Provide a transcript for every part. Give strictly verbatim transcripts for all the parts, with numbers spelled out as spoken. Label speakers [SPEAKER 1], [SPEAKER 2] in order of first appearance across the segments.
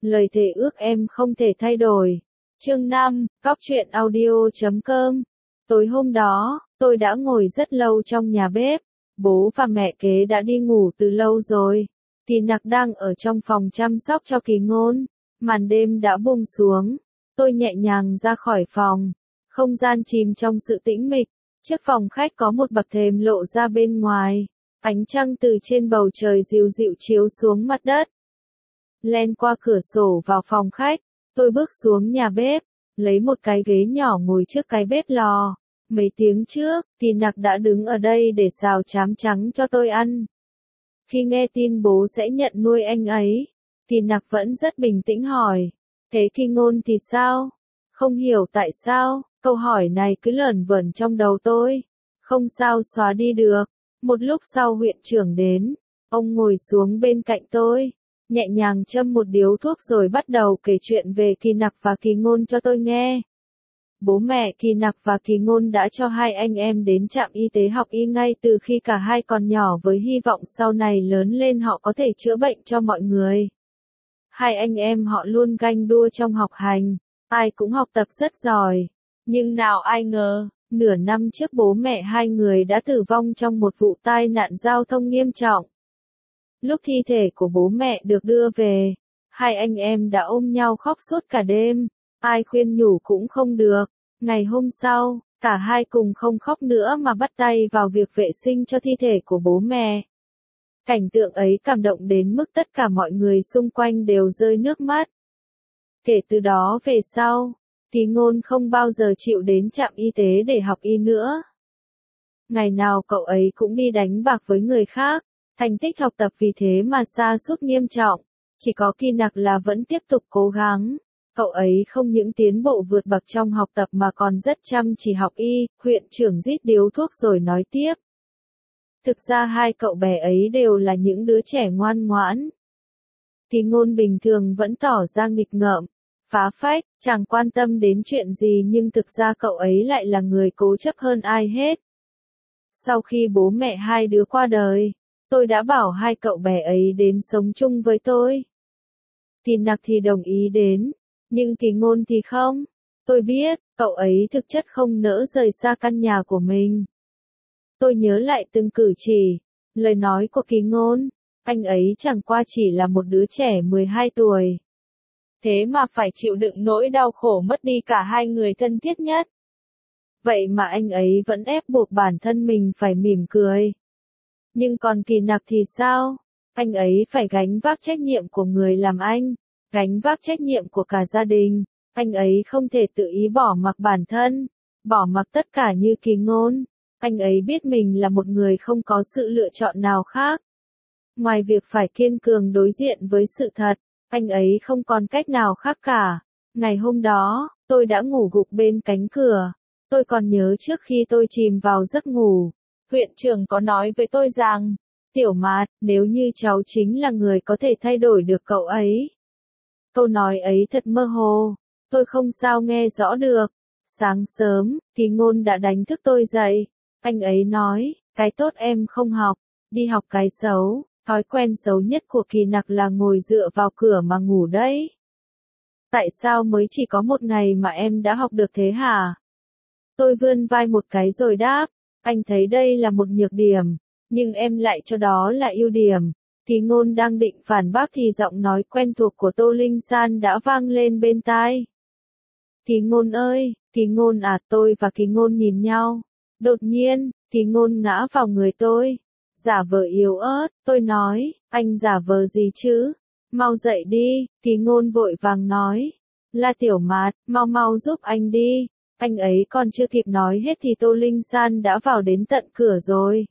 [SPEAKER 1] lời thề ước em không thể thay đổi. Chương năm, Cóc truyện audio chấm com. Tối hôm đó, tôi đã ngồi rất lâu trong nhà bếp. Bố và mẹ kế đã đi ngủ từ lâu rồi. Kỳ Nặc đang ở trong phòng chăm sóc cho Kỳ Ngôn. Màn đêm đã buông xuống. Tôi nhẹ nhàng ra khỏi phòng. Không gian chìm trong sự tĩnh mịch. Trước phòng khách có một bậc thềm lộ ra bên ngoài. Ánh trăng từ trên bầu trời dịu dịu chiếu xuống mặt đất. Len qua cửa sổ vào phòng khách, tôi bước xuống nhà bếp, lấy một cái ghế nhỏ ngồi trước cái bếp lò. Mấy tiếng trước, Kỳ Nặc đã đứng ở đây để xào chám trắng cho tôi ăn. Khi nghe tin bố sẽ nhận nuôi anh ấy, Kỳ Nặc vẫn rất bình tĩnh hỏi, thế Kỳ Ngôn thì sao? Không hiểu tại sao, câu hỏi này cứ lởn vởn trong đầu tôi. Không sao xóa đi được. Một lúc sau huyện trưởng đến, ông ngồi xuống bên cạnh tôi, nhẹ nhàng châm một điếu thuốc rồi bắt đầu kể chuyện về Kỳ Nặc và Kỳ Ngôn cho tôi nghe. Bố mẹ Kỳ Nặc và Kỳ Ngôn đã cho hai anh em đến trạm y tế học y ngay từ khi cả hai còn nhỏ với hy vọng sau này lớn lên họ có thể chữa bệnh cho mọi người. Hai anh em họ luôn ganh đua trong học hành, ai cũng học tập rất giỏi, nhưng nào ai ngờ, nửa năm trước bố mẹ hai người đã tử vong trong một vụ tai nạn giao thông nghiêm trọng. Lúc thi thể của bố mẹ được đưa về, hai anh em đã ôm nhau khóc suốt cả đêm, ai khuyên nhủ cũng không được. Ngày hôm sau, cả hai cùng không khóc nữa mà bắt tay vào việc vệ sinh cho thi thể của bố mẹ. Cảnh tượng ấy cảm động đến mức tất cả mọi người xung quanh đều rơi nước mắt. Kể từ đó về sau, Kỳ Ngôn không bao giờ chịu đến trạm y tế để học y nữa. Ngày nào cậu ấy cũng đi đánh bạc với người khác, thành tích học tập vì thế mà sa sút nghiêm trọng. Chỉ có Kỳ Nặc là vẫn tiếp tục cố gắng. Cậu ấy không những tiến bộ vượt bậc trong học tập mà còn rất chăm chỉ học y. Huyện trưởng rít điếu thuốc rồi nói tiếp. Thực ra hai cậu bé ấy đều là những đứa trẻ ngoan ngoãn. Kỳ Ngôn bình thường vẫn tỏ ra nghịch ngợm, phá phách, chẳng quan tâm đến chuyện gì nhưng thực ra cậu ấy lại là người cố chấp hơn ai hết. Sau khi bố mẹ hai đứa qua đời, tôi đã bảo hai cậu bé ấy đến sống chung với tôi. Kỳ Nặc thì đồng ý đến, nhưng Kỳ Ngôn thì không. Tôi biết, cậu ấy thực chất không nỡ rời xa căn nhà của mình. Tôi nhớ lại từng cử chỉ, lời nói của Kỳ Ngôn, anh ấy chẳng qua chỉ là một đứa trẻ mười hai tuổi. Thế mà phải chịu đựng nỗi đau khổ mất đi cả hai người thân thiết nhất. Vậy mà anh ấy vẫn ép buộc bản thân mình phải mỉm cười. Nhưng còn Kỳ Nặc thì sao? Anh ấy phải gánh vác trách nhiệm của người làm anh, gánh vác trách nhiệm của cả gia đình. Anh ấy không thể tự ý bỏ mặc bản thân, bỏ mặc tất cả như Kỳ Ngôn. Anh ấy biết mình là một người không có sự lựa chọn nào khác. Ngoài việc phải kiên cường đối diện với sự thật, anh ấy không còn cách nào khác cả. Ngày hôm đó, tôi đã ngủ gục bên cánh cửa. Tôi còn nhớ trước khi tôi chìm vào giấc ngủ, huyện trưởng có nói với tôi rằng, Tiểu Mạt, nếu như cháu chính là người có thể thay đổi được cậu ấy. Câu nói ấy thật mơ hồ, tôi không sao nghe rõ được. Sáng sớm, Kỳ Ngôn đã đánh thức tôi dậy. Anh ấy nói, cái tốt em không học, đi học cái xấu. Thói quen xấu nhất của Kỳ Nặc là ngồi dựa vào cửa mà ngủ đấy. Tại sao mới chỉ có một ngày mà em đã học được thế hả? Tôi vươn vai một cái rồi đáp, anh thấy đây là một nhược điểm, nhưng em lại cho đó là ưu điểm. Kỳ Ngôn đang định phản bác thì giọng nói quen thuộc của Tô Linh San đã vang lên bên tai. Kỳ Ngôn ơi, Kỳ Ngôn à, tôi và Kỳ Ngôn nhìn nhau. Đột nhiên, Kỳ Ngôn ngã vào người tôi. Giả vờ yếu ớt, tôi nói, anh giả vờ gì chứ? Mau dậy đi, Kỳ Ngôn vội vàng nói. La Tiểu Mạt, mau mau giúp anh đi. Anh ấy còn chưa kịp nói hết thì Tô Linh San đã vào đến tận cửa rồi.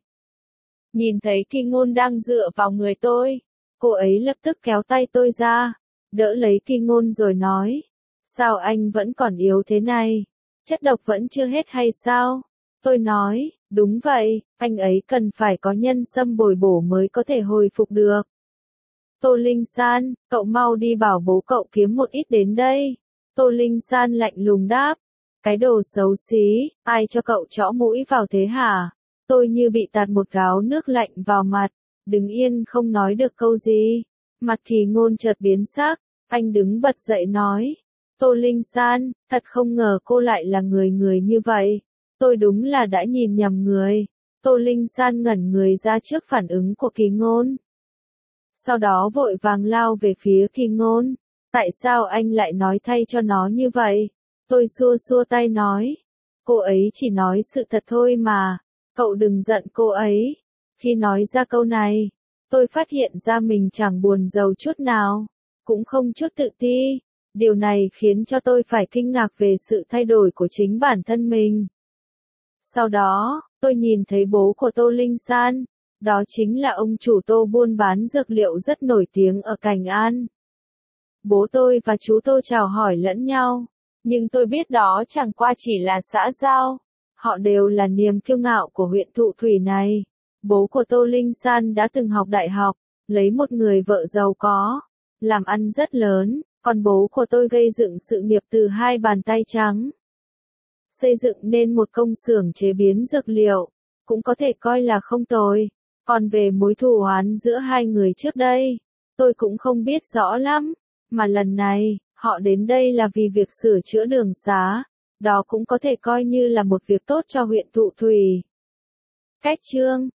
[SPEAKER 1] Nhìn thấy Kỳ Ngôn đang dựa vào người tôi, cô ấy lập tức kéo tay tôi ra, đỡ lấy Kỳ Ngôn rồi nói. Sao anh vẫn còn yếu thế này? Chất độc vẫn chưa hết hay sao? Tôi nói, đúng vậy, anh ấy cần phải có nhân sâm bồi bổ mới có thể hồi phục được. Tô Linh San, cậu mau đi bảo bố cậu kiếm một ít đến đây. Tô Linh San lạnh lùng đáp. Cái đồ xấu xí, ai cho cậu chõ mũi vào thế hả? Tôi như bị tạt một gáo nước lạnh vào mặt, đứng yên không nói được câu gì. Mặt Kỳ Ngôn chợt biến sắc, Anh đứng bật dậy nói. Tô Linh San, thật không ngờ cô lại là người người như vậy. Tôi đúng là đã nhìn nhầm người. Tô Linh San ngẩn người ra trước phản ứng của Kỳ Ngôn. Sau đó vội vàng lao về phía Kỳ Ngôn. Tại sao anh lại nói thay cho nó như vậy? Tôi xua xua tay nói. Cô ấy chỉ nói sự thật thôi mà. Cậu đừng giận cô ấy. Khi nói ra câu này, tôi phát hiện ra mình chẳng buồn giàu chút nào, cũng không chút tự ti. Điều này khiến cho tôi phải kinh ngạc về sự thay đổi của chính bản thân mình. Sau đó, tôi nhìn thấy bố của Tô Linh San. Đó chính là ông chủ Tô buôn bán dược liệu rất nổi tiếng ở Cảnh An. Bố tôi và chú Tô chào hỏi lẫn nhau, nhưng tôi biết đó chẳng qua chỉ là xã giao. Họ đều là niềm kiêu ngạo của huyện Thụ Thủy này. Bố của Tô Linh San đã từng học đại học, lấy một người vợ giàu có, làm ăn rất lớn, còn bố của tôi gây dựng sự nghiệp từ hai bàn tay trắng. Xây dựng nên một công xưởng chế biến dược liệu, cũng có thể coi là không tồi. Còn về mối thù oán giữa hai người trước đây, tôi cũng không biết rõ lắm, mà lần này, họ đến đây là vì việc sửa chữa đường xá, đó cũng có thể coi như là một việc tốt cho huyện Thụ Thủy. Cách chương